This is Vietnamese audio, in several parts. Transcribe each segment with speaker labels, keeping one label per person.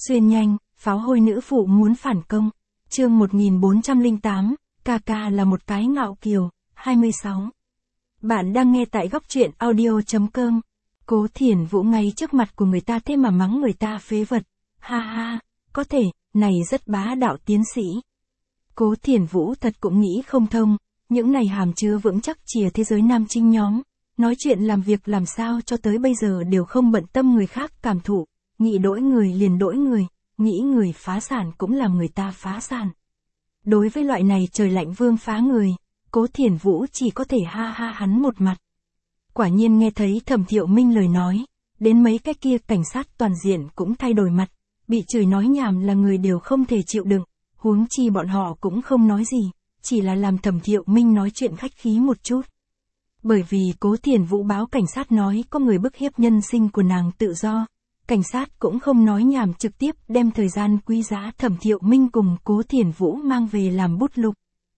Speaker 1: Xuyên nhanh, pháo hôi nữ phụ muốn phản công. Chương 1408, Kaka là một cái ngạo kiều, 26. Bạn đang nghe tại góc truyện audio.com. Cố Thiển Vũ ngay trước mặt của người ta thế mà mắng người ta phế vật. Ha ha, có thể, này rất bá đạo tiến sĩ. Cố Thiển Vũ thật cũng nghĩ không thông, những này hàm chứa vững chắc chìa thế giới nam chinh nhóm. Nói chuyện làm việc làm sao cho tới bây giờ đều không bận tâm người khác cảm thụ, nghĩ đổi người liền đổi người, nghĩ người phá sản cũng làm người ta phá sản. Đối với loại này trời lạnh vương phá người, Cố Thiển Vũ chỉ có thể ha ha hắn một mặt. Quả nhiên nghe thấy Thẩm Thiệu Minh lời nói, đến mấy cái kia cảnh sát toàn diện cũng thay đổi mặt, bị chửi nói nhảm là người đều không thể chịu đựng, huống chi bọn họ cũng không nói gì, chỉ là làm Thẩm Thiệu Minh nói chuyện khách khí một chút. Bởi vì Cố Thiển Vũ báo cảnh sát nói có người bức hiếp nhân sinh của nàng tự do, cảnh sát cũng không nói nhảm trực tiếp đem thời gian quý giá Thẩm Thiệu Minh cùng Cố Thiển Vũ mang về làm bút lục.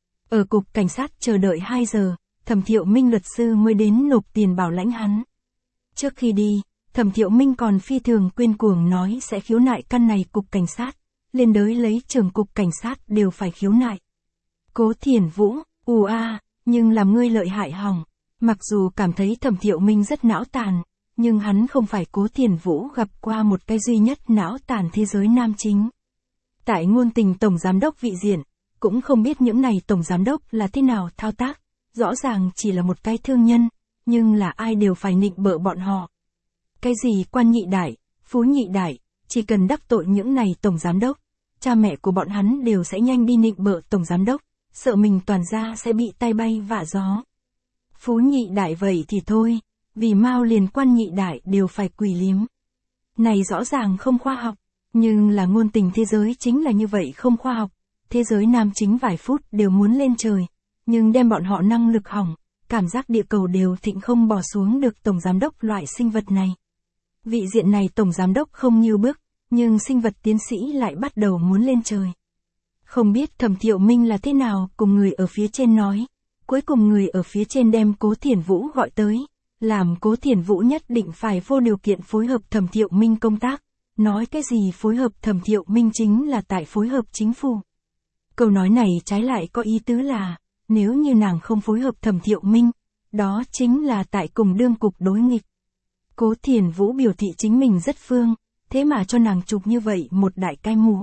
Speaker 1: Ở cục cảnh sát chờ đợi 2 giờ, Thẩm Thiệu Minh luật sư mới đến nộp tiền bảo lãnh hắn. Trước khi đi, Thẩm Thiệu Minh còn phi thường quyên cuồng nói sẽ khiếu nại căn này cục cảnh sát, lên đới lấy trưởng cục cảnh sát đều phải khiếu nại. Cố Thiển Vũ, nhưng làm ngươi lợi hại hỏng. Mặc dù cảm thấy Thẩm Thiệu Minh rất não tàn, nhưng hắn không phải Cố Thiển Vũ gặp qua một cái duy nhất não tàn thế giới nam chính. Tại ngôn tình tổng giám đốc vị diện, cũng không biết những này tổng giám đốc là thế nào thao tác, rõ ràng chỉ là một cái thương nhân, nhưng là ai đều phải nịnh bợ bọn họ. Cái gì quan nhị đại, phú nhị đại, chỉ cần đắc tội những này tổng giám đốc, cha mẹ của bọn hắn đều sẽ nhanh đi nịnh bợ tổng giám đốc, sợ mình toàn gia sẽ bị tay bay vạ gió. Phú nhị đại vậy thì thôi, vì mau liền quan nhị đại đều phải quỳ liếm. Này rõ ràng không khoa học, nhưng là ngôn tình thế giới chính là như vậy không khoa học. Thế giới nam chính vài phút đều muốn lên trời, nhưng đem bọn họ năng lực hỏng, cảm giác địa cầu đều thịnh không bỏ xuống được tổng giám đốc loại sinh vật này. Vị diện này tổng giám đốc không như bước, nhưng sinh vật tiến sĩ lại bắt đầu muốn lên trời. Không biết Thẩm Thiệu Minh là thế nào cùng người ở phía trên nói. Cuối cùng người ở phía trên đem Cố Thiển Vũ gọi tới, làm Cố Thiển Vũ nhất định phải vô điều kiện phối hợp Thẩm Thiệu Minh công tác, nói cái gì phối hợp Thẩm Thiệu Minh chính là tại phối hợp chính phủ. Câu nói này trái lại có ý tứ là, nếu như nàng không phối hợp Thẩm Thiệu Minh, đó chính là tại cùng đương cục đối nghịch. Cố Thiển Vũ biểu thị chính mình rất phương, thế mà cho nàng chụp như vậy một đại cái mũ.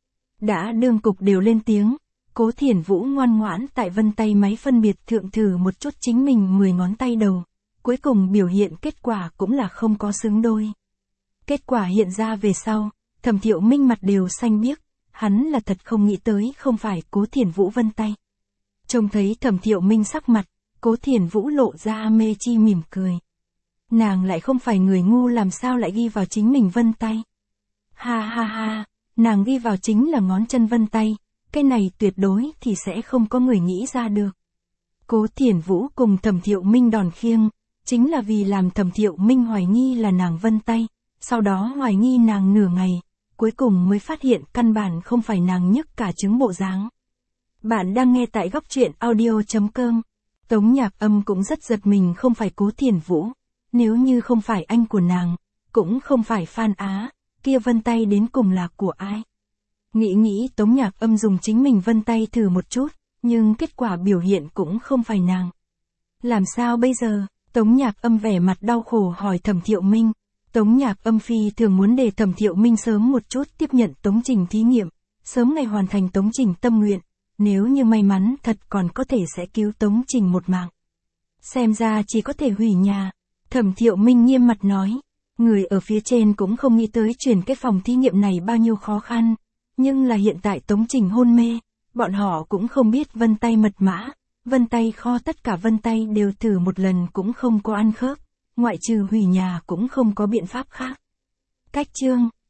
Speaker 1: Đã đương cục đều lên tiếng. Cố Thiển Vũ ngoan ngoãn tại vân tay máy phân biệt thượng thử một chút chính mình 10 ngón tay đầu, cuối cùng biểu hiện kết quả cũng là không có xứng đôi. Kết quả hiện ra về sau, Thẩm Thiệu Minh mặt đều xanh biếc, hắn là thật không nghĩ tới không phải Cố Thiển Vũ vân tay. Trông thấy Thẩm Thiệu Minh sắc mặt, Cố Thiển Vũ lộ ra mê chi mỉm cười. Nàng lại không phải người ngu làm sao lại ghi vào chính mình vân tay. Ha ha ha, nàng ghi vào chính là ngón chân vân tay. Cái này tuyệt đối thì sẽ không có người nghĩ ra được. Cố Thiển Vũ cùng Thẩm Thiệu Minh đòn khiêng, chính là vì làm Thẩm Thiệu Minh hoài nghi là nàng vân tay, sau đó hoài nghi nàng nửa ngày, cuối cùng mới phát hiện căn bản không phải nàng nhức cả trứng bộ dáng. Bạn đang nghe tại góc truyện audio.com. Tống Nhạc Âm cũng rất giật mình không phải Cố Thiển Vũ, nếu như không phải anh của nàng, cũng không phải Phan Á, kia vân tay đến cùng là của ai? Nghĩ Tống Nhạc Âm dùng chính mình vân tay thử một chút, nhưng kết quả biểu hiện cũng không phải nàng. Làm sao bây giờ? Tống Nhạc Âm vẻ mặt đau khổ hỏi Thẩm Thiệu Minh. Tống Nhạc Âm phi thường muốn để Thẩm Thiệu Minh sớm một chút tiếp nhận Tống Trình thí nghiệm, sớm ngày hoàn thành Tống Trình tâm nguyện, nếu như may mắn thật còn có thể sẽ cứu Tống Trình một mạng. Xem ra chỉ có thể hủy nhà. Thẩm Thiệu Minh nghiêm mặt nói, người ở phía trên cũng không nghĩ tới chuyển cái phòng thí nghiệm này bao nhiêu khó khăn. Nhưng là hiện tại Tống Trình hôn mê, bọn họ cũng không biết vân tay mật mã, vân tay kho tất cả vân tay đều thử một lần cũng không có ăn khớp, ngoại trừ hủy nhà cũng không có biện pháp khác. Cách chương